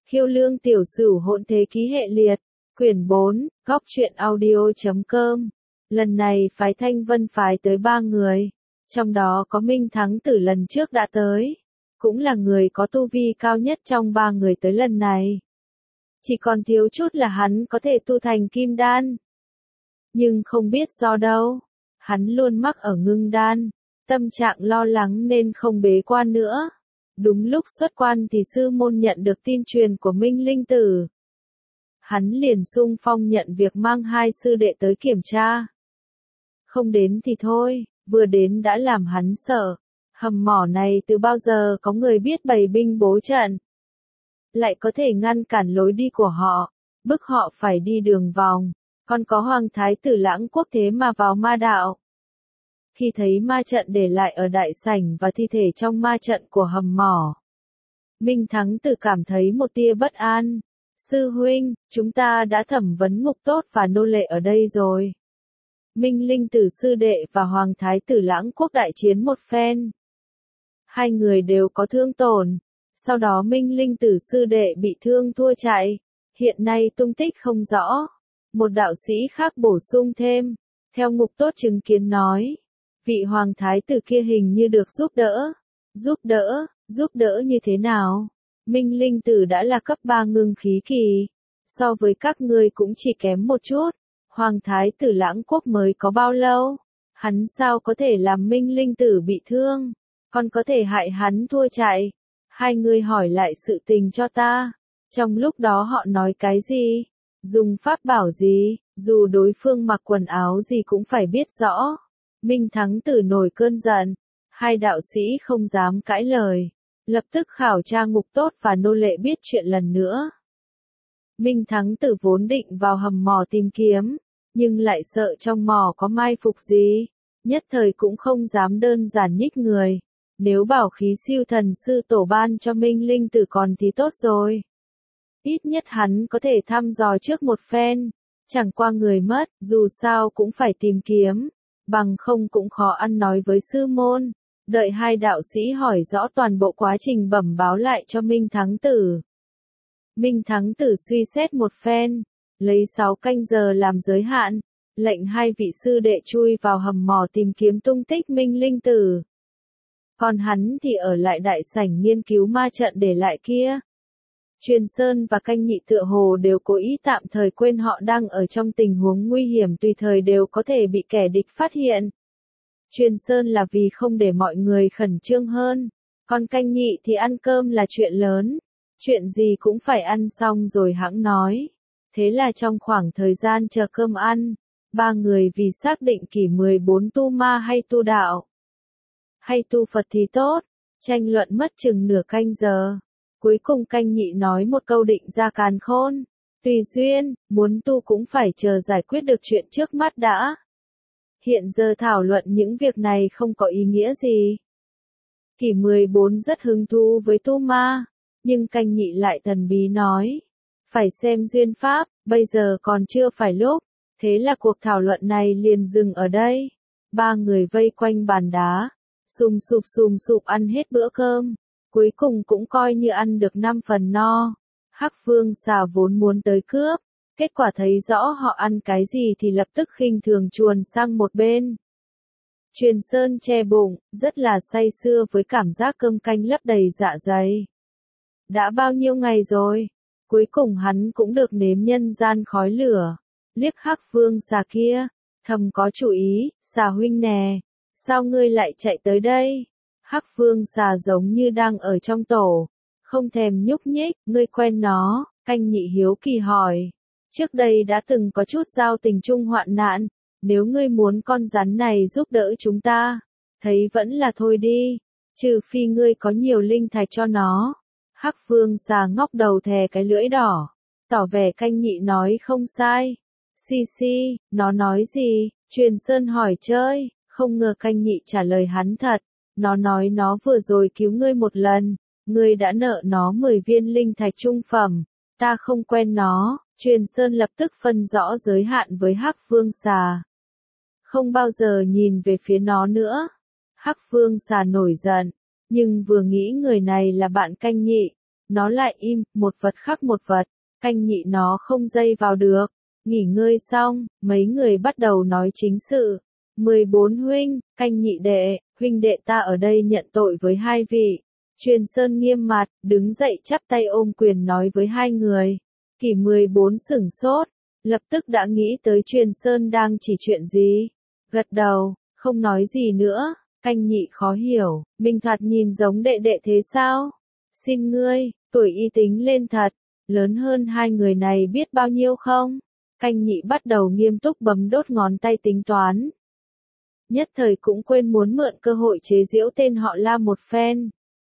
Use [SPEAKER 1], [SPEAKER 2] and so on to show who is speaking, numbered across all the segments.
[SPEAKER 1] Khiêu Lương Tiểu Sửu Hỗn Thế Ký Hệ Liệt, quyển 4, góc truyện audio.com. Lần này phái Thanh Vân phái tới 3 người, trong đó có Minh Thắng Tử lần trước đã tới, cũng là người có tu vi cao nhất trong 3 người tới lần này. Chỉ còn thiếu chút là hắn có thể tu thành kim đan. Nhưng không biết do đâu, hắn luôn mắc ở ngưng đan, tâm trạng lo lắng nên không bế quan nữa. Đúng lúc xuất quan thì sư môn nhận được tin truyền của Minh Linh Tử. Hắn liền xung phong nhận việc mang 2 sư đệ tới kiểm tra. Không đến thì thôi, vừa đến đã làm hắn sợ. Hầm mỏ này từ bao giờ có người biết bày binh bố trận, lại có thể ngăn cản lối đi của họ, bức họ phải đi đường vòng, còn có Hoàng Thái Tử Lãng Quốc thế mà vào ma đạo. Khi thấy ma trận để lại ở đại sảnh và thi thể trong ma trận của hầm mỏ, Minh Thắng Tử cảm thấy một tia bất an. Sư huynh, chúng ta đã thẩm vấn Ngục Tốt và nô lệ ở đây rồi. Minh Linh Tử sư đệ và Hoàng Thái Tử Lãng Quốc đại chiến một phen. 2 người đều có thương tổn. Sau đó Minh Linh Tử sư đệ bị thương thua chạy. Hiện nay tung tích không rõ. Một đạo sĩ khác bổ sung thêm. Theo Ngục Tốt chứng kiến nói, vị Hoàng Thái Tử kia hình như được giúp đỡ. Giúp đỡ như thế nào? Minh Linh Tử đã là cấp 3 ngưng khí kỳ. So với các ngươi cũng chỉ kém một chút. Hoàng Thái Tử Lãng Quốc mới có bao lâu? Hắn sao có thể làm Minh Linh Tử bị thương? Còn có thể hại hắn thua chạy? 2 người hỏi lại sự tình cho ta. Trong lúc đó họ nói cái gì? Dùng pháp bảo gì? Dù đối phương mặc quần áo gì cũng phải biết rõ. Minh Thắng Tử nổi cơn giận. 2 đạo sĩ không dám cãi lời. Lập tức khảo tra Ngục Tốt và nô lệ biết chuyện lần nữa. Minh Thắng Tử vốn định vào hầm mỏ tìm kiếm, nhưng lại sợ trong mỏ có mai phục gì, nhất thời cũng không dám đơn giản nhích người. Nếu bảo khí siêu thần sư tổ ban cho Minh Linh Tử còn thì tốt rồi. Ít nhất hắn có thể thăm dò trước một phen, chẳng qua người mất, dù sao cũng phải tìm kiếm, bằng không cũng khó ăn nói với sư môn. Đợi 2 đạo sĩ hỏi rõ toàn bộ quá trình bẩm báo lại cho Minh Thắng Tử. Minh Thắng Tử suy xét một phen, lấy 6 canh giờ làm giới hạn, lệnh 2 vị sư đệ chui vào hầm mỏ tìm kiếm tung tích Minh Linh Tử. Còn hắn thì ở lại đại sảnh nghiên cứu ma trận để lại kia. Truyền Sơn và Canh Nhị tựa hồ đều cố ý tạm thời quên họ đang ở trong tình huống nguy hiểm tùy thời đều có thể bị kẻ địch phát hiện. Truyền Sơn là vì không để mọi người khẩn trương hơn, còn Canh Nhị thì ăn cơm là chuyện lớn, chuyện gì cũng phải ăn xong rồi hẵng nói. Thế là trong khoảng thời gian chờ cơm ăn, 3 người vì xác định kỷ 14 tu ma hay tu đạo, hay tu Phật thì tốt, tranh luận mất chừng nửa canh giờ. Cuối cùng Canh Nhị nói một câu định ra càn khôn, tùy duyên, muốn tu cũng phải chờ giải quyết được chuyện trước mắt đã. Hiện giờ thảo luận những việc này không có ý nghĩa gì. Kỷ 14 rất hứng thú với tu ma, nhưng Canh Nhị lại thần bí nói, phải xem duyên pháp, bây giờ còn chưa phải lúc. Thế là cuộc thảo luận này liền dừng ở đây. 3 người vây quanh bàn đá, sùm sụp ăn hết bữa cơm, cuối cùng cũng coi như ăn được 5 phần no. Hắc Vương Xà vốn muốn tới cướp, kết quả thấy rõ họ ăn cái gì thì lập tức khinh thường chuồn sang một bên. Truyền Sơn che bụng, rất là say sưa với cảm giác cơm canh lấp đầy dạ dày. Đã bao nhiêu ngày rồi, cuối cùng hắn cũng được nếm nhân gian khói lửa. Liếc Hắc Vương Xà kia, thầm có chủ ý, Xà huynh nè, sao ngươi lại chạy tới đây? Hắc Vương Xà giống như đang ở trong tổ, không thèm nhúc nhích. Ngươi quen nó? Canh Nhị hiếu kỳ hỏi. Trước đây đã từng có chút giao tình chung hoạn nạn, nếu ngươi muốn con rắn này giúp đỡ chúng ta, thấy vẫn là thôi đi, trừ phi ngươi có nhiều linh thạch cho nó. Hắc Vương Xà ngóc đầu thè cái lưỡi đỏ, tỏ vẻ Canh Nhị nói không sai. Xì, nó nói gì? Truyền Sơn hỏi chơi, không ngờ Canh Nhị trả lời hắn thật. Nó nói nó vừa rồi cứu ngươi một lần, ngươi đã nợ nó 10 viên linh thạch trung phẩm, ta không quen nó. Truyền Sơn lập tức phân rõ giới hạn với Hắc Vương Xà, không bao giờ nhìn về phía nó nữa. Hắc Vương Xà nổi giận, nhưng vừa nghĩ người này là bạn Canh Nhị, nó lại im, một vật khắc một vật, canh nhị nó không dây vào được. Nghỉ ngơi xong, mấy người bắt đầu nói chính sự. 14 huynh, canh nhị đệ, huynh đệ ta ở đây nhận tội với hai vị. Truyền Sơn nghiêm mặt, đứng dậy chắp tay ôm quyền nói với hai người. Kỷ 14 sửng sốt, lập tức đã nghĩ tới Truyền Sơn đang chỉ chuyện gì. Gật đầu, không nói gì nữa. Canh nhị khó hiểu, mình thoạt nhìn giống đệ đệ thế sao? Xin ngươi, tuổi y tính lên thật, lớn hơn hai người này biết bao nhiêu không? Canh nhị bắt đầu nghiêm túc bấm đốt ngón tay tính toán. Nhất thời cũng quên muốn mượn cơ hội chế giễu tên họ La một phen.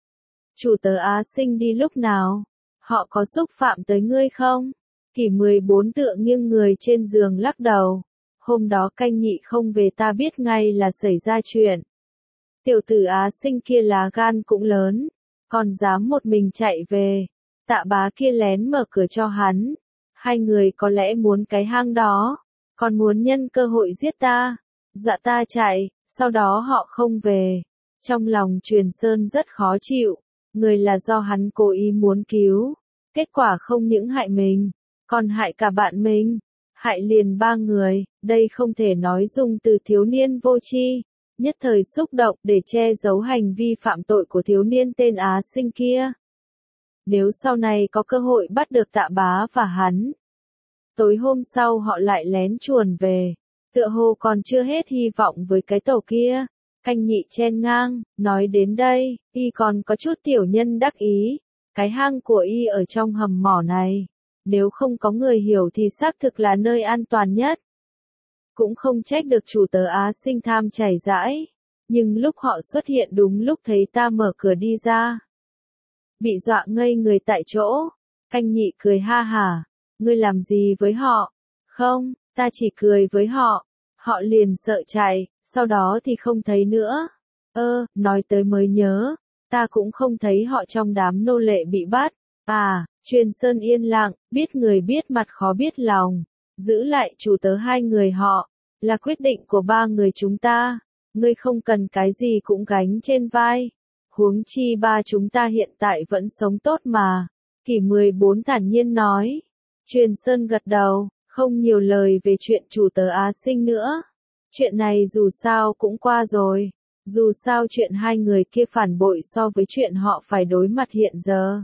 [SPEAKER 1] Chủ tớ Á Sinh đi lúc nào? Họ có xúc phạm tới ngươi không? Kỷ 14 tựa nghiêng người trên giường lắc đầu. Hôm đó canh nhị không về ta biết ngay là xảy ra chuyện. Tiểu tử Á Sinh kia lá gan cũng lớn, còn dám một mình chạy về. Tạ bá kia lén mở cửa cho hắn. Hai người có lẽ muốn cái hang đó, còn muốn nhân cơ hội giết ta, dọa ta chạy, sau đó họ không về. Trong lòng Truyền Sơn rất khó chịu, người là do hắn cố ý muốn cứu, kết quả không những hại mình, còn hại cả bạn mình, hại liền ba người, đây không thể nói dùng từ thiếu niên vô tri, nhất thời xúc động để che giấu hành vi phạm tội của thiếu niên tên Á Sinh kia. Nếu sau này có cơ hội bắt được Tạ bá và hắn. Tối hôm sau họ lại lén chuồn về, tựa hồ còn chưa hết hy vọng với cái tổ kia. Canh nhị chen ngang, nói đến đây, y còn có chút tiểu nhân đắc ý. Cái hang của y ở trong hầm mỏ này, nếu không có người hiểu thì xác thực là nơi an toàn nhất. Cũng không trách được chủ tớ Á Sinh tham chảy rãi, nhưng lúc họ xuất hiện đúng lúc thấy ta mở cửa đi ra. Bị dọa ngây người tại chỗ, canh nhị cười ha hả, ngươi làm gì với họ? Không, ta chỉ cười với họ, họ liền sợ chạy, sau đó thì không thấy nữa. Nói tới mới nhớ, ta cũng không thấy họ trong đám nô lệ bị bắt. Truyền Sơn yên lặng, biết người biết mặt khó biết lòng, giữ lại chủ tớ hai người họ, là quyết định của ba người chúng ta, ngươi không cần cái gì cũng gánh trên vai. Huống chi ba chúng ta hiện tại vẫn sống tốt mà. Kỷ 14 thản nhiên nói. Truyền Sơn gật đầu, không nhiều lời về chuyện chủ tớ Á Sinh nữa. Chuyện này dù sao cũng qua rồi. Dù sao chuyện hai người kia phản bội so với chuyện họ phải đối mặt hiện giờ.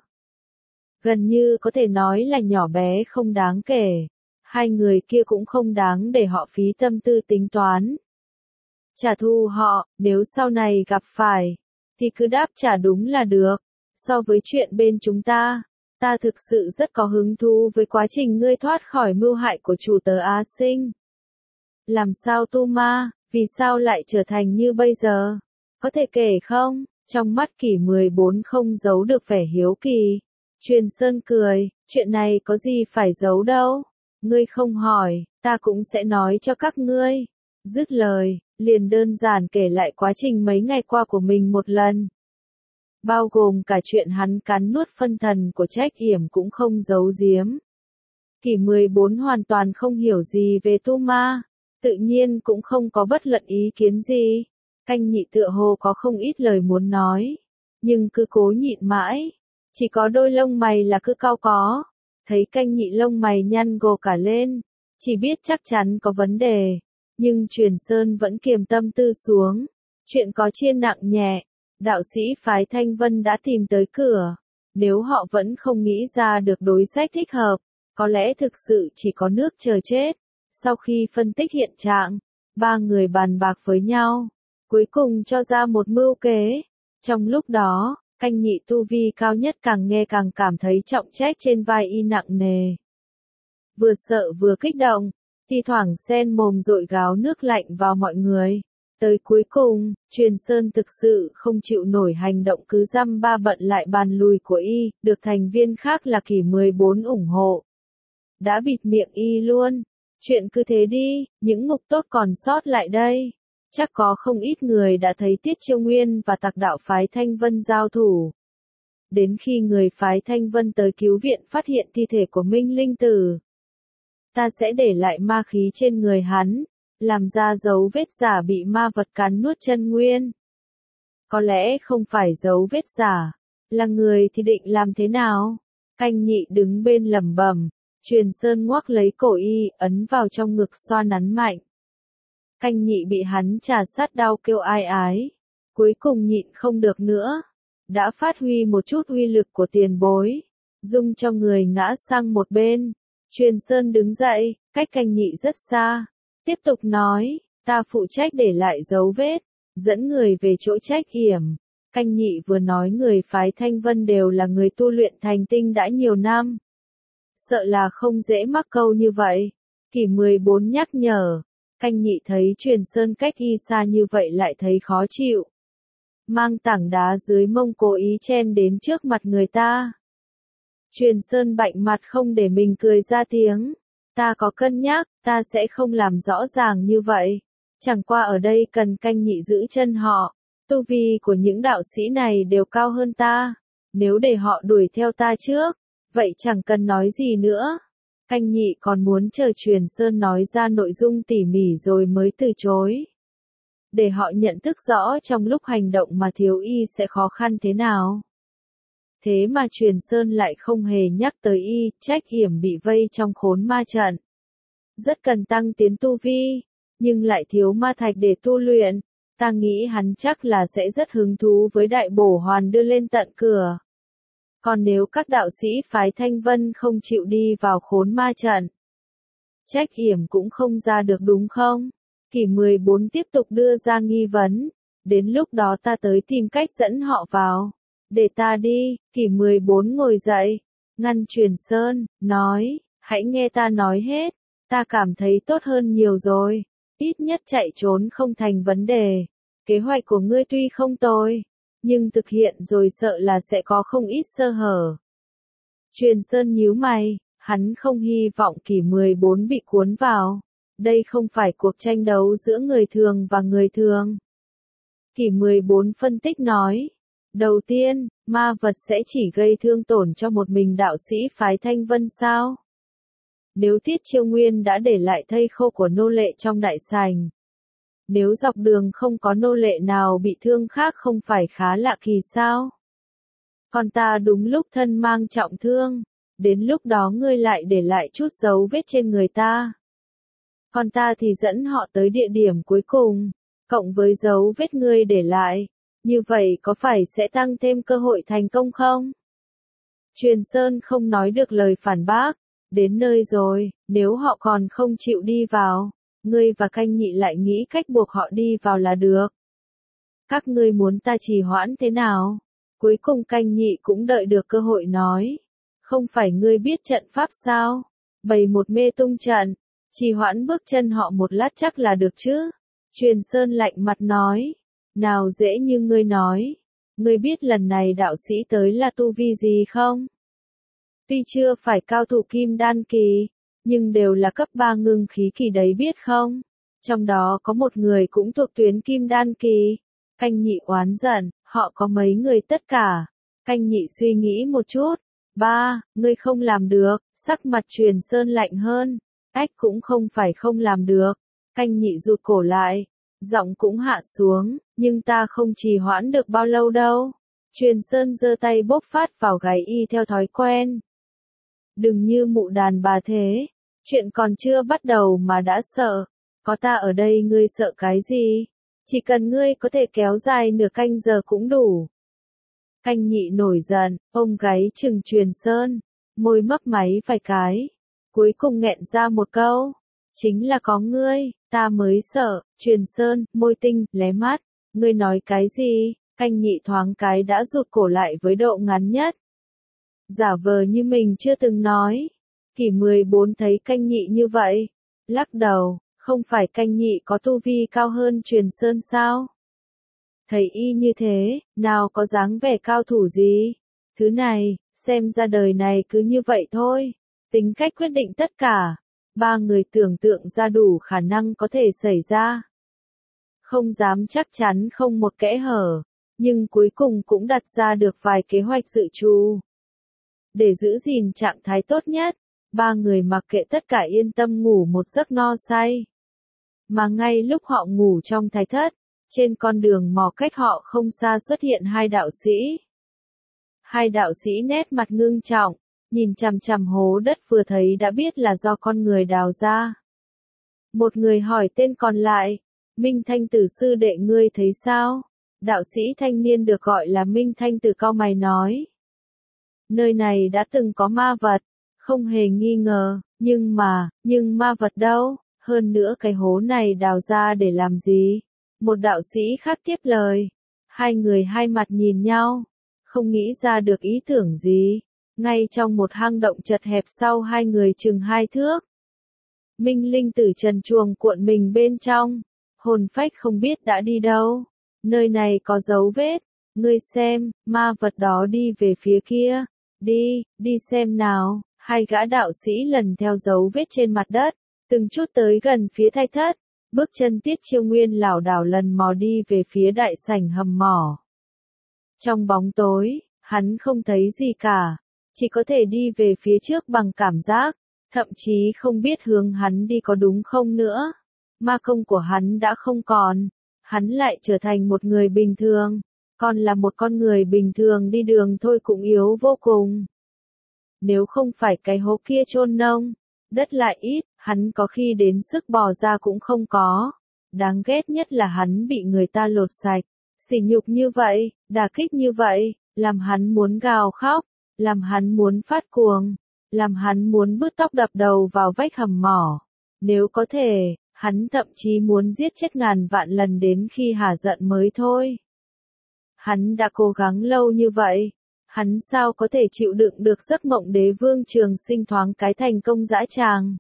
[SPEAKER 1] Gần như có thể nói là nhỏ bé không đáng kể. Hai người kia cũng không đáng để họ phí tâm tư tính toán. Trả thù họ, nếu sau này gặp phải, thì cứ đáp trả đúng là được. So với chuyện bên chúng ta thực sự rất có hứng thú với quá trình ngươi thoát khỏi mưu hại của chủ tớ Á Sinh. Làm sao tu ma, vì sao lại trở thành như bây giờ? Có thể kể không? Trong mắt Kỷ 14 không giấu được vẻ hiếu kỳ. Truyền Sơn cười, chuyện này có gì phải giấu đâu. Ngươi không hỏi, ta cũng sẽ nói cho các ngươi. Dứt lời, liền đơn giản kể lại quá trình mấy ngày qua của mình một lần. Bao gồm cả chuyện hắn cắn nuốt phân thần của Trách Yểm cũng không giấu giếm. Kỷ 14 hoàn toàn không hiểu gì về tu ma, tự nhiên cũng không có bất luận ý kiến gì. Canh nhị tựa hồ có không ít lời muốn nói, nhưng cứ cố nhịn mãi, chỉ có đôi lông mày là cứ cau có. Thấy canh nhị lông mày nhăn gồ cả lên, chỉ biết chắc chắn có vấn đề, nhưng Truyền Sơn vẫn kiềm tâm tư xuống. Chuyện có chia nặng nhẹ. Đạo sĩ phái Thanh Vân đã tìm tới cửa. Nếu họ vẫn không nghĩ ra được đối sách thích hợp, có lẽ thực sự chỉ có nước chờ chết. Sau khi phân tích hiện trạng, ba người bàn bạc với nhau, cuối cùng cho ra một mưu kế. Trong lúc đó, canh nhị tu vi cao nhất càng nghe càng cảm thấy trọng trách trên vai y nặng nề. Vừa sợ vừa kích động, thi thoảng sen mồm dội gáo nước lạnh vào mọi người. Tới cuối cùng, Truyền Sơn thực sự không chịu nổi hành động cứ dăm ba bận lại bàn lùi của y, được thành viên khác là Kỷ 14 ủng hộ. Đã bịt miệng y luôn. Chuyện cứ thế đi, những ngục tốt còn sót lại đây. Chắc có không ít người đã thấy Tiết Chiêu Nguyên và Tặc đạo phái Thanh Vân giao thủ. Đến khi người phái Thanh Vân tới cứu viện phát hiện thi thể của Minh Linh Tử, ta sẽ để lại ma khí trên người hắn, làm ra dấu vết giả bị ma vật cắn nuốt chân nguyên. Có lẽ không phải dấu vết giả, Là người thì định làm thế nào? Canh nhị đứng bên lẩm bẩm, Truyền Sơn ngoắc lấy cổ y, ấn vào trong ngực xoa nắn mạnh. Canh nhị bị hắn trà sát đau kêu ai ái. Cuối cùng nhịn không được nữa. Đã phát huy một chút uy lực của tiền bối. Dung cho người ngã sang một bên. Truyền Sơn đứng dậy, cách canh nhị rất xa. Tiếp tục nói, ta phụ trách để lại dấu vết. Dẫn người về chỗ trách yểm. Canh nhị vừa nói người phái Thanh Vân đều là người tu luyện thành tinh đã nhiều năm. Sợ là không dễ mắc câu như vậy. Kỷ 14 nhắc nhở. Canh nhị thấy Truyền Sơn cách y xa như vậy lại thấy khó chịu. Mang tảng đá dưới mông cố ý chen đến trước mặt người ta. Truyền Sơn bạnh mặt không để mình cười ra tiếng. Ta có cân nhắc, ta sẽ không làm rõ ràng như vậy. Chẳng qua ở đây cần canh nhị giữ chân họ. Tu vi của những đạo sĩ này đều cao hơn ta. Nếu để họ đuổi theo ta trước, vậy chẳng cần nói gì nữa. Canh nhị còn muốn chờ Truyền Sơn nói ra nội dung tỉ mỉ rồi mới từ chối. Để họ nhận thức rõ trong lúc hành động mà thiếu y sẽ khó khăn thế nào. Thế mà Truyền Sơn lại không hề nhắc tới y, trách yểm bị vây trong khốn ma trận. Rất cần tăng tiến tu vi, nhưng lại thiếu ma thạch để tu luyện. Ta nghĩ hắn chắc là sẽ rất hứng thú với đại bổ hoàn đưa lên tận cửa. Còn nếu các đạo sĩ phái Thanh Vân không chịu đi vào khốn ma trận, trách yểm cũng không ra được đúng không? Kỷ 14 tiếp tục đưa ra nghi vấn. Đến lúc đó ta tới tìm cách dẫn họ vào. Để ta đi. Kỷ 14 ngồi dậy, ngăn Truyền Sơn, nói, hãy nghe ta nói hết. Ta cảm thấy tốt hơn nhiều rồi. Ít nhất chạy trốn không thành vấn đề. Kế hoạch của ngươi tuy không tồi, nhưng thực hiện rồi sợ là sẽ có không ít sơ hở. Truyền Sơn nhíu mày, hắn không hy vọng Kỷ 14 bị cuốn vào. Đây không phải cuộc tranh đấu giữa người thường và người thường. Kỷ 14 phân tích nói. Đầu tiên, ma vật sẽ chỉ gây thương tổn cho một mình đạo sĩ phái Thanh Vân sao? Nếu Tiết Chiêu Nguyên đã để lại thây khô của nô lệ trong đại sảnh. Nếu dọc đường không có nô lệ nào bị thương khác không phải khá lạ kỳ sao? Còn ta đúng lúc thân mang trọng thương. Đến lúc đó ngươi lại để lại chút dấu vết trên người ta. Còn ta thì dẫn họ tới địa điểm cuối cùng, cộng với dấu vết ngươi để lại. Như vậy có phải sẽ tăng thêm cơ hội thành công không? Truyền Sơn không nói được lời phản bác. Đến nơi rồi, nếu họ còn không chịu đi vào, ngươi và canh nhị lại nghĩ cách buộc họ đi vào là được. Các ngươi muốn ta trì hoãn thế nào? Cuối cùng canh nhị cũng đợi được cơ hội nói. Không phải ngươi biết trận pháp sao? Bày một mê tung trận, trì hoãn bước chân họ một lát chắc là được chứ? Truyền Sơn lạnh mặt nói. Nào dễ như ngươi nói. Ngươi biết lần này đạo sĩ tới là tu vi gì không? Tuy chưa phải cao thủ kim đan kỳ, nhưng đều là cấp 3 ngưng khí kỳ đấy biết không? Trong đó có một người cũng thuộc tuyến kim đan kỳ. Canh nhị oán giận, họ có mấy người tất cả. Canh nhị suy nghĩ một chút. Ngươi không làm được. Sắc mặt Truyền Sơn lạnh hơn. Ách cũng không phải không làm được. Canh nhị rụt cổ lại. Giọng cũng hạ xuống, nhưng ta không trì hoãn được bao lâu đâu. Truyền Sơn giơ tay bóp phát vào gáy y theo thói quen. Đừng như mụ đàn bà thế. Chuyện còn chưa bắt đầu mà đã sợ. Có ta ở đây ngươi sợ cái gì? Chỉ cần ngươi có thể kéo dài nửa canh giờ cũng đủ. Canh nhị nổi giận, ôm gáy chừng Truyền Sơn. Môi mấp máy vài cái. Cuối cùng nghẹn ra một câu. Chính là có ngươi, ta mới sợ. Truyền Sơn, môi tinh, lé mắt. Ngươi nói cái gì? Canh nhị thoáng cái đã rụt cổ lại với độ ngắn nhất. Giả vờ như mình chưa từng nói. Kỷ 14 thấy canh nhị như vậy. Lắc đầu, không phải canh nhị có tu vi cao hơn Truyền Sơn sao? Thấy y như thế, nào có dáng vẻ cao thủ gì? Thứ này, xem ra đời này cứ như vậy thôi. Tính cách quyết định tất cả. Ba người tưởng tượng ra đủ khả năng có thể xảy ra. Không dám chắc chắn không một kẽ hở, nhưng cuối cùng cũng đặt ra được vài kế hoạch dự trù. Để giữ gìn trạng thái tốt nhất, ba người mặc kệ tất cả yên tâm ngủ một giấc no say. Mà ngay lúc họ ngủ trong thạch thất, trên con đường mò cách họ không xa xuất hiện hai đạo sĩ. Hai đạo sĩ nét mặt ngưng trọng, nhìn chằm chằm hố đất vừa thấy đã biết là do con người đào ra. Một người hỏi tên còn lại, Minh Thanh Tử sư đệ ngươi thấy sao? Đạo sĩ thanh niên được gọi là Minh Thanh Tử cau mày nói. Nơi này đã từng có ma vật, không hề nghi ngờ, nhưng ma vật đâu? Hơn nữa cái hố này đào ra để làm gì? Một đạo sĩ khác tiếp lời. Hai người hai mặt nhìn nhau, không nghĩ ra được ý tưởng gì. Ngay trong một hang động chật hẹp sau hai người chừng 2 thước. Minh Linh Tử trần truồng cuộn mình bên trong, hồn phách không biết đã đi đâu. Nơi này có dấu vết, ngươi xem, ma vật đó đi về phía kia. Đi xem nào. Hai gã đạo sĩ lần theo dấu vết trên mặt đất, từng chút tới gần phía thạch thất. Bước chân Tiết Chiêu Nguyên lảo đảo lần mò đi về phía đại sảnh hầm mỏ. Trong bóng tối, hắn không thấy gì cả, chỉ có thể đi về phía trước bằng cảm giác, thậm chí không biết hướng hắn đi có đúng không nữa. Ma công của hắn đã không còn, hắn lại trở thành một người bình thường, còn là một con người bình thường đi đường thôi cũng yếu vô cùng. Nếu không phải cái hố kia chôn nông, đất lại ít, hắn có khi đến sức bò ra cũng không có. Đáng ghét nhất là hắn bị người ta lột sạch, sỉ nhục như vậy, đả kích như vậy, làm hắn muốn gào khóc, làm hắn muốn phát cuồng, làm hắn muốn bứt tóc đập đầu vào vách hầm mỏ. Nếu có thể, hắn thậm chí muốn giết chết ngàn vạn lần đến khi hả giận mới thôi. Hắn đã cố gắng lâu như vậy, hắn sao có thể chịu đựng được giấc mộng đế vương Trường Sinh thoáng cái thành công dã tràng.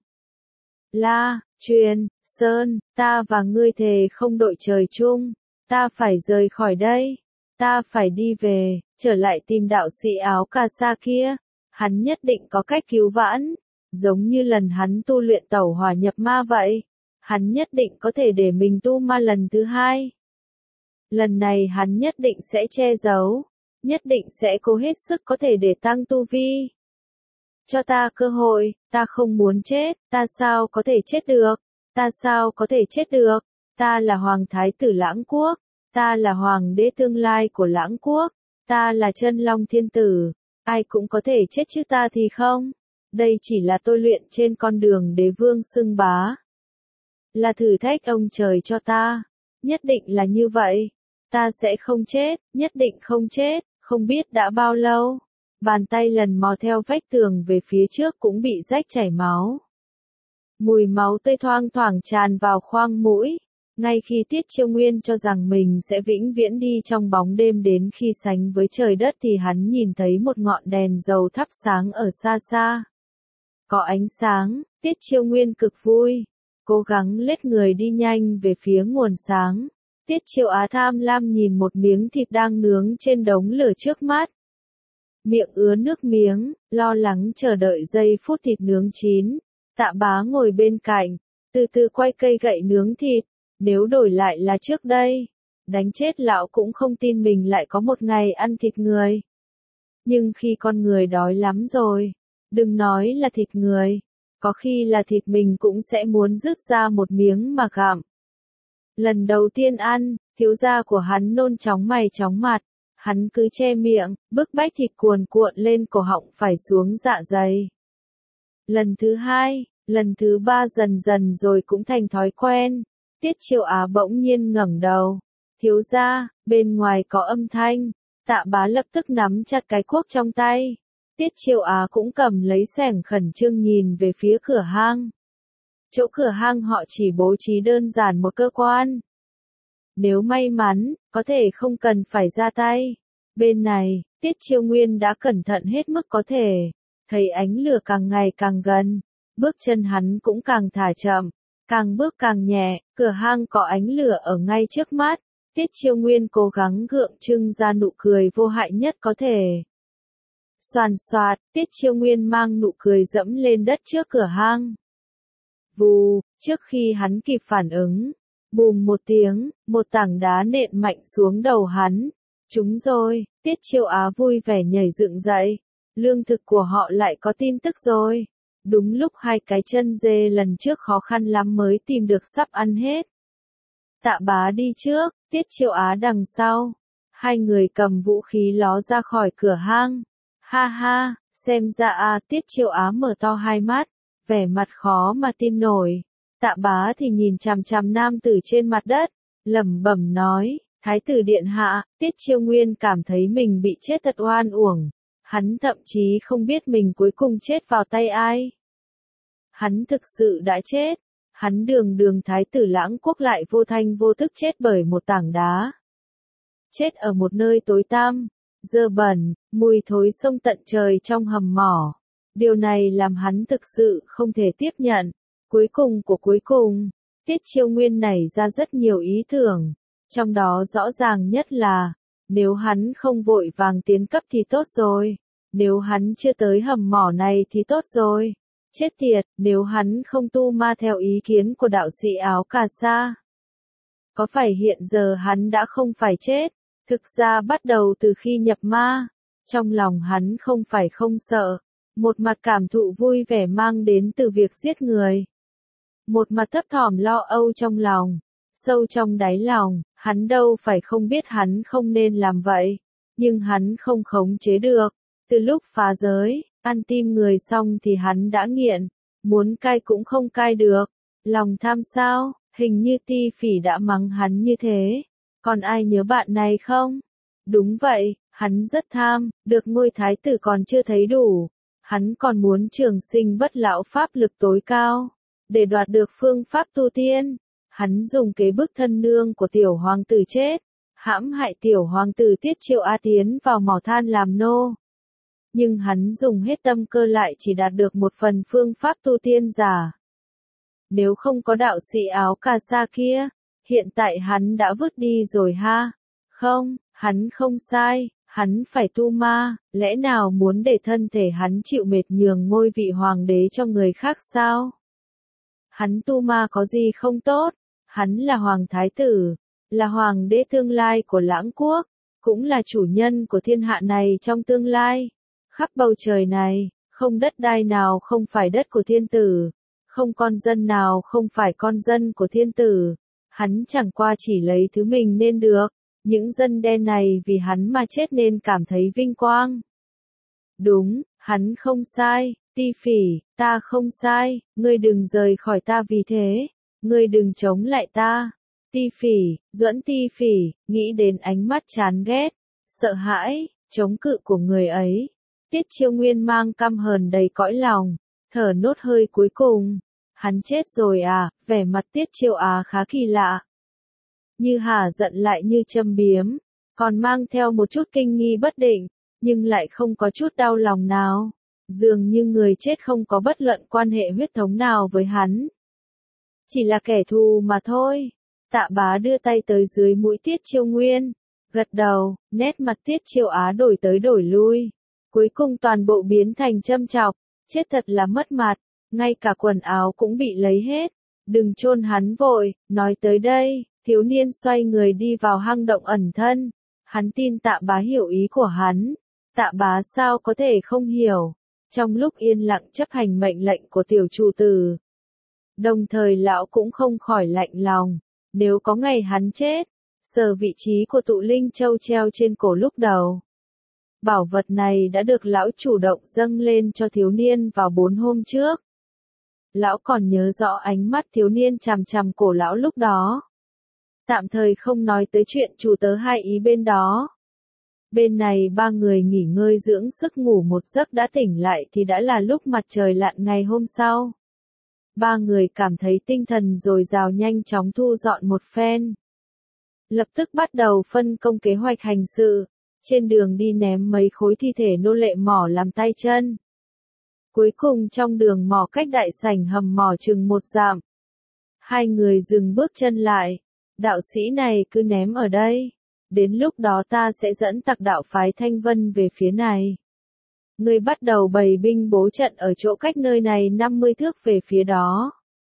[SPEAKER 1] La, Truyền, Sơn, ta và ngươi thề không đội trời chung, ta phải rời khỏi đây, ta phải đi về, trở lại tìm đạo sĩ áo cà sa kia, hắn nhất định có cách cứu vãn, giống như lần hắn tu luyện tẩu hỏa nhập ma vậy, hắn nhất định có thể để mình tu ma lần thứ 2. Lần này hắn nhất định sẽ che giấu, nhất định sẽ cố hết sức có thể để tăng tu vi. Cho ta cơ hội, ta không muốn chết, ta sao có thể chết được, ta sao có thể chết được, ta là hoàng thái tử Lãng Quốc, ta là hoàng đế tương lai của Lãng Quốc, ta là Chân Long Thiên Tử, ai cũng có thể chết chứ ta thì không, đây chỉ là tôi luyện trên con đường đế vương xưng bá. Là thử thách ông trời cho ta, nhất định là như vậy, ta sẽ không chết, nhất định không chết, không biết đã bao lâu. Bàn tay lần mò theo vách tường về phía trước cũng bị rách chảy máu. Mùi máu tươi thoang thoảng tràn vào khoang mũi. Ngay khi Tiết Chiêu Nguyên cho rằng mình sẽ vĩnh viễn đi trong bóng đêm đến khi sánh với trời đất thì hắn nhìn thấy một ngọn đèn dầu thắp sáng ở xa xa. Có ánh sáng, Tiết Chiêu Nguyên cực vui. Cố gắng lết người đi nhanh về phía nguồn sáng. Tiết Chiêu Á tham lam nhìn một miếng thịt đang nướng trên đống lửa trước mắt. Miệng ứa nước miếng, lo lắng chờ đợi giây phút thịt nướng chín. Tạ Bá ngồi bên cạnh, từ từ quay cây gậy nướng thịt. Nếu đổi lại là trước đây, đánh chết lão cũng không tin mình lại có một ngày ăn thịt người. Nhưng khi con người đói lắm rồi, đừng nói là thịt người, có khi là thịt mình cũng sẽ muốn rứt ra một miếng mà gặm. Lần đầu tiên ăn, thiếu gia của hắn nôn chóng mày chóng mặt. Hắn cứ che miệng, bức bách thịt cuồn cuộn lên cổ họng phải xuống dạ dày. Lần thứ 2, lần thứ 3 dần dần rồi cũng thành thói quen. Tiết Chiêu Á bỗng nhiên ngẩng đầu. Thiếu gia, bên ngoài có âm thanh. Tạ Bá lập tức nắm chặt cái cuốc trong tay. Tiết Chiêu Á cũng cầm lấy xẻng khẩn trương nhìn về phía cửa hang. Chỗ cửa hang họ chỉ bố trí đơn giản một cơ quan. Nếu may mắn, có thể không cần phải ra tay. Bên này, Tiết Chiêu Nguyên đã cẩn thận hết mức có thể. Thấy ánh lửa càng ngày càng gần, bước chân hắn cũng càng thả chậm, càng bước càng nhẹ, cửa hang có ánh lửa ở ngay trước mắt. Tiết Chiêu Nguyên cố gắng gượng trưng ra nụ cười vô hại nhất có thể. Xoàn xoạt, Tiết Chiêu Nguyên mang nụ cười dẫm lên đất trước cửa hang. Vù, trước khi hắn kịp phản ứng, bùm một tiếng, một tảng đá nện mạnh xuống đầu hắn. Chúng rồi, Tiết Chiêu Á vui vẻ nhảy dựng dậy. Lương thực của họ lại có tin tức rồi. Đúng lúc hai cái chân dê lần trước khó khăn lắm mới tìm được sắp ăn hết. Tạ Bá đi trước, Tiết Chiêu Á đằng sau. Hai người cầm vũ khí ló ra khỏi cửa hang. Ha ha, xem ra Tiết Chiêu Á mở to hai mắt, vẻ mặt khó mà tin nổi. Tạ Bá thì nhìn chằm chằm nam tử trên mặt đất, lẩm bẩm nói, Thái tử điện hạ, Tiết Chiêu Nguyên cảm thấy mình bị chết thật oan uổng. Hắn thậm chí không biết mình cuối cùng chết vào tay ai. Hắn thực sự đã chết. Hắn đường Thái tử Lãng Quốc lại vô thanh vô thức chết bởi một tảng đá. Chết ở một nơi tối tăm, dơ bẩn, mùi thối xông tận trời trong hầm mỏ. Điều này làm hắn thực sự không thể tiếp nhận. Cuối cùng, Tiết Chiêu Nguyên nảy ra rất nhiều ý tưởng. Trong đó rõ ràng nhất là, nếu hắn không vội vàng tiến cấp thì tốt rồi. Nếu hắn chưa tới hầm mỏ này thì tốt rồi. Chết tiệt, nếu hắn không tu ma theo ý kiến của đạo sĩ áo cà sa. Có phải hiện giờ hắn đã không phải chết? Thực ra bắt đầu từ khi nhập ma, trong lòng hắn không phải không sợ. Một mặt cảm thụ vui vẻ mang đến từ việc giết người. Một mặt thấp thỏm lo âu trong lòng. Sâu trong đáy lòng, hắn đâu phải không biết hắn không nên làm vậy. Nhưng hắn không khống chế được. Từ lúc phá giới, ăn tim người xong thì hắn đã nghiện. Muốn cai cũng không cai được. Lòng tham sao, hình như Ti Phỉ đã mắng hắn như thế. Còn ai nhớ bạn này không? Đúng vậy, hắn rất tham, được ngôi thái tử còn chưa thấy đủ. Hắn còn muốn trường sinh bất lão pháp lực tối cao. Để đoạt được phương pháp tu tiên, hắn dùng kế bức thân nương của tiểu hoàng tử chết. Hãm hại tiểu hoàng tử Tiết Chiêu Á tiến vào mỏ than làm nô. Nhưng hắn dùng hết tâm cơ lại chỉ đạt được một phần phương pháp tu tiên giả. Nếu không có đạo sĩ áo cà sa kia, hiện tại hắn đã vứt đi rồi ha. Không, hắn không sai, hắn phải tu ma, lẽ nào muốn để thân thể hắn chịu mệt nhường ngôi vị hoàng đế cho người khác sao? Hắn tu ma có gì không tốt, hắn là hoàng thái tử, là hoàng đế tương lai của Lãng Quốc, cũng là chủ nhân của thiên hạ này trong tương lai. Khắp bầu trời này, không đất đai nào không phải đất của thiên tử, không con dân nào không phải con dân của thiên tử. Hắn chẳng qua chỉ lấy thứ mình nên được, những dân đen này vì hắn mà chết nên cảm thấy vinh quang. Đúng, hắn không sai, Ti Phỉ, ta không sai, ngươi đừng rời khỏi ta vì thế, ngươi đừng chống lại ta. Ti Phỉ, Duẫn Ti Phỉ, nghĩ đến ánh mắt chán ghét, sợ hãi, chống cự của người ấy. Tiết Chiêu Nguyên mang căm hờn đầy cõi lòng, thở nốt hơi cuối cùng. Hắn chết rồi à, vẻ mặt Tiết Chiêu Á khá kỳ lạ. Như hả giận lại như châm biếm, còn mang theo một chút kinh nghi bất định, nhưng lại không có chút đau lòng nào. Dường như người chết không có bất luận quan hệ huyết thống nào với hắn. Chỉ là kẻ thù mà thôi. Tạ Bá đưa tay tới dưới mũi Tiết Chiêu Nguyên, gật đầu, nét mặt Tiết Chiêu Á đổi tới đổi lui. Cuối cùng toàn bộ biến thành châm chọc, chết thật là mất mặt, ngay cả quần áo cũng bị lấy hết. Đừng chôn hắn vội, nói tới đây, thiếu niên xoay người đi vào hang động ẩn thân. Hắn tin Tạ Bá hiểu ý của hắn. Tạ Bá sao có thể không hiểu. Trong lúc yên lặng chấp hành mệnh lệnh của tiểu chủ tử. Đồng thời lão cũng không khỏi lạnh lòng. Nếu có ngày hắn chết, sờ vị trí của tụ linh châu treo trên cổ lúc đầu. Bảo vật này đã được lão chủ động dâng lên cho thiếu niên vào 4 hôm trước. Lão còn nhớ rõ ánh mắt thiếu niên chằm chằm cổ lão lúc đó. Tạm thời không nói tới chuyện chủ tớ hai ý bên đó. Bên này ba người nghỉ ngơi dưỡng sức ngủ một giấc đã tỉnh lại thì đã là lúc mặt trời lặn ngày hôm sau. Ba người cảm thấy tinh thần dồi dào nhanh chóng thu dọn một phen. Lập tức bắt đầu phân công kế hoạch hành sự. Trên đường đi ném mấy khối thi thể nô lệ mỏ làm tay chân. Cuối cùng trong đường mỏ cách đại sảnh hầm mỏ chừng 1 dặm. Hai người dừng bước chân lại. Đạo sĩ này cứ ném ở đây. Đến lúc đó ta sẽ dẫn tặc đạo phái Thanh Vân về phía này. Ngươi bắt đầu bày binh bố trận ở chỗ cách nơi này 50 thước về phía đó.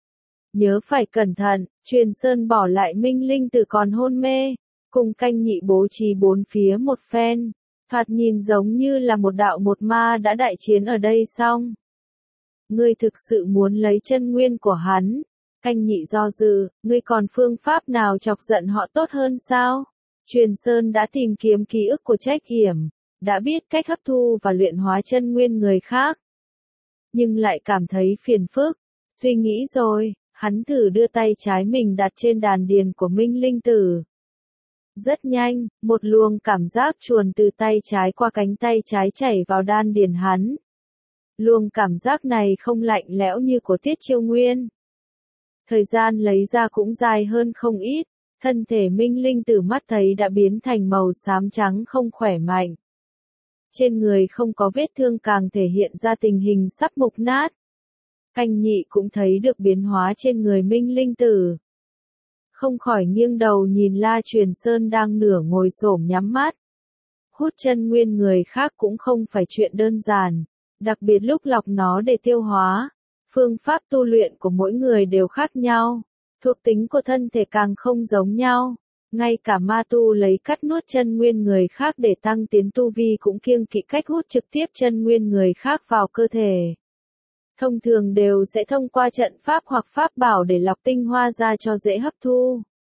[SPEAKER 1] Nhớ phải cẩn thận, Truyền Sơn bỏ lại Minh Linh Tử còn hôn mê. Cùng canh nhị bố trí 4 phía một phen, thoạt nhìn giống như là một đạo một ma đã đại chiến ở đây xong. Ngươi thực sự muốn lấy chân nguyên của hắn, canh nhị do dự, ngươi còn phương pháp nào chọc giận họ tốt hơn sao? Truyền Sơn đã tìm kiếm ký ức của Trách Yểm, đã biết cách hấp thu và luyện hóa chân nguyên người khác. Nhưng lại cảm thấy phiền phức, suy nghĩ rồi, hắn thử đưa tay trái mình đặt trên đàn điền của Minh Linh Tử. Rất nhanh, một luồng cảm giác chuồn từ tay trái qua cánh tay trái chảy vào đan điền hắn. Luồng cảm giác này không lạnh lẽo như của Tiết Chiêu Nguyên. Thời gian lấy ra cũng dài hơn không ít, thân thể Minh Linh Tử mắt thấy đã biến thành màu xám trắng không khỏe mạnh. Trên người không có vết thương càng thể hiện ra tình hình sắp mục nát. Canh Nhị cũng thấy được biến hóa trên người Minh Linh Tử. Không khỏi nghiêng đầu nhìn La Truyền Sơn đang nửa ngồi xổm nhắm mắt. Hút chân nguyên người khác cũng không phải chuyện đơn giản, đặc biệt lúc lọc nó để tiêu hóa. Phương pháp tu luyện của mỗi người đều khác nhau, thuộc tính của thân thể càng không giống nhau. Ngay cả ma tu lấy cắt nuốt chân nguyên người khác để tăng tiến tu vi cũng kiêng kỵ cách hút trực tiếp chân nguyên người khác vào cơ thể. Thông thường đều sẽ thông qua trận pháp hoặc pháp bảo để lọc tinh hoa ra cho dễ hấp thu.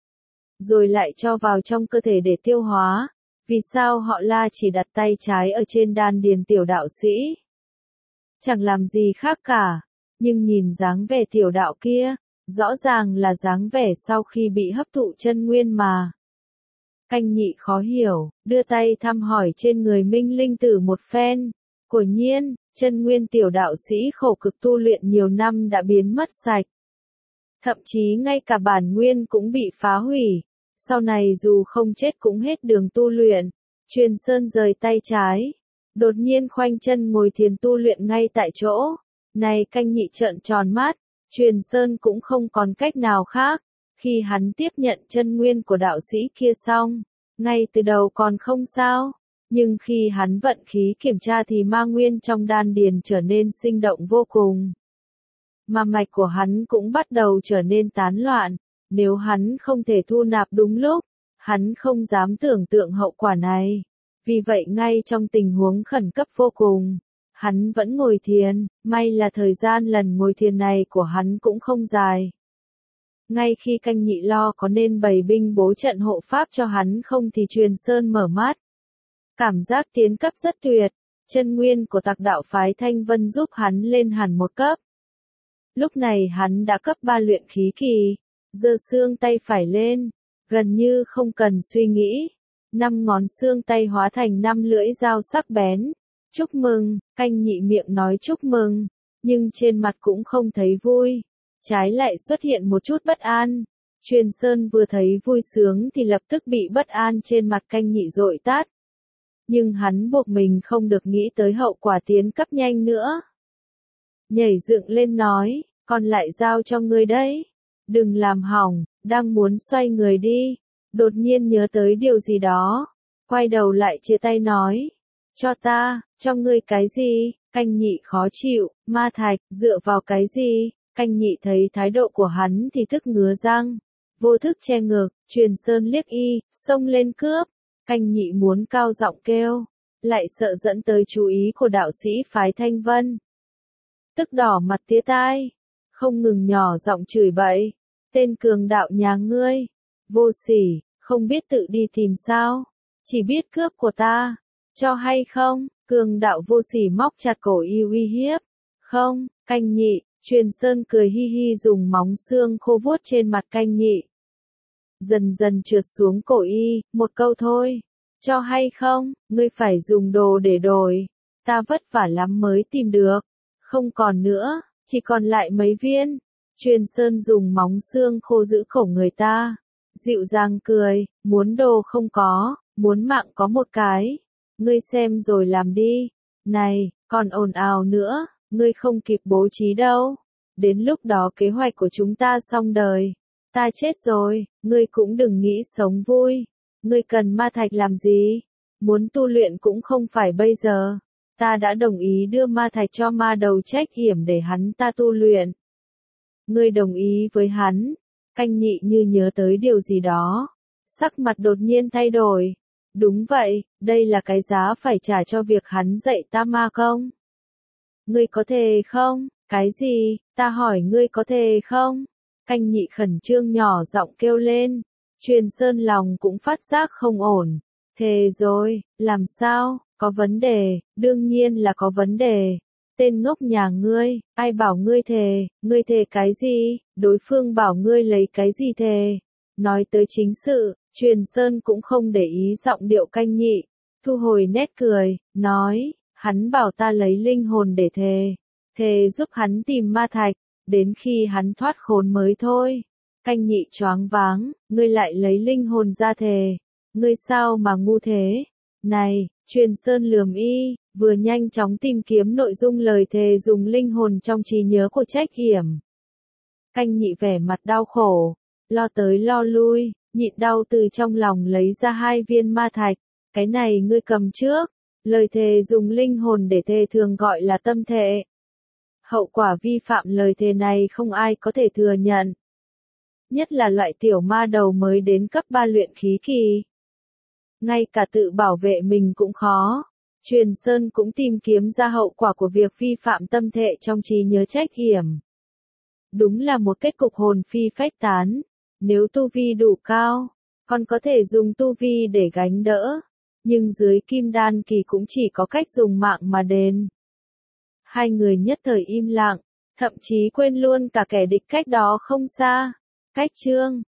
[SPEAKER 1] Rồi lại cho vào trong cơ thể để tiêu hóa. Vì sao họ La chỉ đặt tay trái ở trên đan điền tiểu đạo sĩ? Chẳng làm gì khác cả, nhưng nhìn dáng vẻ tiểu đạo kia, rõ ràng là dáng vẻ sau khi bị hấp thụ chân nguyên mà. Canh Nhị khó hiểu, đưa tay thăm hỏi trên người Minh Linh Tử một phen. Quả nhiên, chân nguyên tiểu đạo sĩ khổ cực tu luyện nhiều năm đã biến mất sạch. Thậm chí ngay cả bản nguyên cũng bị phá hủy. Sau này dù không chết cũng hết đường tu luyện. Truyền Sơn rời tay trái, đột nhiên khoanh chân ngồi thiền tu luyện ngay tại chỗ. Này Canh Nhị trợn tròn mắt, Truyền Sơn cũng không còn cách nào khác. Khi hắn tiếp nhận chân nguyên của đạo sĩ kia xong, ngay từ đầu còn không sao. Nhưng khi hắn vận khí kiểm tra thì ma nguyên trong đan điền trở nên sinh động vô cùng. Mà mạch của hắn cũng bắt đầu trở nên tán loạn. Nếu hắn không thể thu nạp đúng lúc, hắn không dám tưởng tượng hậu quả này. Vì vậy ngay trong tình huống khẩn cấp vô cùng, hắn vẫn ngồi thiền, may là thời gian lần ngồi thiền này của hắn cũng không dài. Ngay khi Canh Nhị lo có nên bày binh bố trận hộ pháp cho hắn không thì Truyền Sơn mở mắt. Cảm giác tiến cấp rất tuyệt, chân nguyên của Tạc đạo phái Thanh Vân giúp hắn lên hẳn một cấp. Lúc này hắn đã cấp 3 luyện khí kỳ, giơ xương tay phải lên, gần như không cần suy nghĩ. 5 ngón xương tay hóa thành 5 lưỡi dao sắc bén. Chúc mừng, Canh Nhị miệng nói chúc mừng, nhưng trên mặt cũng không thấy vui. Trái lại xuất hiện một chút bất an. Truyền Sơn vừa thấy vui sướng thì lập tức bị bất an trên mặt Canh Nhị dội tát. Nhưng hắn buộc mình không được nghĩ tới hậu quả tiến cấp nhanh nữa. Nhảy dựng lên nói, còn lại giao cho ngươi đấy. Đừng làm hỏng, đang muốn xoay người đi. Đột nhiên nhớ tới điều gì đó. Quay đầu lại chia tay nói. Cho ngươi cái gì? Canh Nhị khó chịu, ma thạch, dựa vào cái gì? Canh Nhị thấy thái độ của hắn thì tức ngứa răng. Vô thức che ngực, Truyền Sơn liếc y, xông lên cướp. Canh Nhị muốn cao giọng kêu, lại sợ dẫn tới chú ý của đạo sĩ phái Thanh Vân. Tức đỏ mặt tía tai, không ngừng nhỏ giọng chửi bậy. Tên cường đạo nhà ngươi, vô sỉ, không biết tự đi tìm sao, chỉ biết cướp của ta, cho hay không? Cường đạo vô sỉ móc chặt cổ y uy hiếp. Không, Canh Nhị, Truyền Sơn cười hi hi dùng móng xương khô vuốt trên mặt Canh Nhị. Dần dần trượt xuống cổ y, một câu thôi. Cho hay không, ngươi phải dùng đồ để đổi. Ta vất vả lắm mới tìm được. Không còn nữa, chỉ còn lại mấy viên. Truyền Sơn dùng móng xương khô giữ cổ người ta. Dịu dàng cười, muốn đồ không có, muốn mạng có một cái. Ngươi xem rồi làm đi. Này, còn ồn ào nữa, ngươi không kịp bố trí đâu. Đến lúc đó kế hoạch của chúng ta xong đời. Ta chết rồi, ngươi cũng đừng nghĩ sống vui. Ngươi cần ma thạch làm gì? Muốn tu luyện cũng không phải bây giờ. Ta đã đồng ý đưa ma thạch cho ma đầu Trách Yểm để hắn ta tu luyện. Ngươi đồng ý với hắn. Canh Nhị như nhớ tới điều gì đó. Sắc mặt đột nhiên thay đổi. Đúng vậy, đây là cái giá phải trả cho việc hắn dạy ta ma công. Ngươi có thề không? Cái gì? Ta hỏi ngươi có thề không? Canh Nhị khẩn trương nhỏ giọng kêu lên. Truyền Sơn lòng cũng phát giác không ổn. Thề rồi, làm sao, có vấn đề, đương nhiên là có vấn đề. Tên ngốc nhà ngươi, ai bảo ngươi thề cái gì, đối phương bảo ngươi lấy cái gì thề. Nói tới chính sự, Truyền Sơn cũng không để ý giọng điệu Canh Nhị, thu hồi nét cười, nói, hắn bảo ta lấy linh hồn để thề giúp hắn tìm ma thạch, đến khi hắn thoát khốn mới thôi. Canh Nhị choáng váng, ngươi lại lấy linh hồn ra thề, ngươi sao mà ngu thế? Này, Truyền Sơn lườm y, vừa nhanh chóng tìm kiếm nội dung lời thề dùng linh hồn trong trí nhớ của Trách Hiểm. Canh Nhị vẻ mặt đau khổ, lo tới lo lui, nhịn đau từ trong lòng lấy ra 2 viên ma thạch, cái này ngươi cầm trước, lời thề dùng linh hồn để thề thường gọi là tâm thệ. Hậu quả vi phạm lời thề này không ai có thể thừa nhận. Nhất là loại tiểu ma đầu mới đến cấp 3 luyện khí kỳ. Ngay cả tự bảo vệ mình cũng khó. Truyền Sơn cũng tìm kiếm ra hậu quả của việc vi phạm tâm thệ trong trí nhớ Trách Hiểm. Đúng là một kết cục hồn phi phách tán. Nếu tu vi đủ cao, còn có thể dùng tu vi để gánh đỡ. Nhưng dưới kim đan kỳ cũng chỉ có cách dùng mạng mà đền. Hai người nhất thời im lặng, thậm chí quên luôn cả kẻ địch cách đó không xa. Cách chương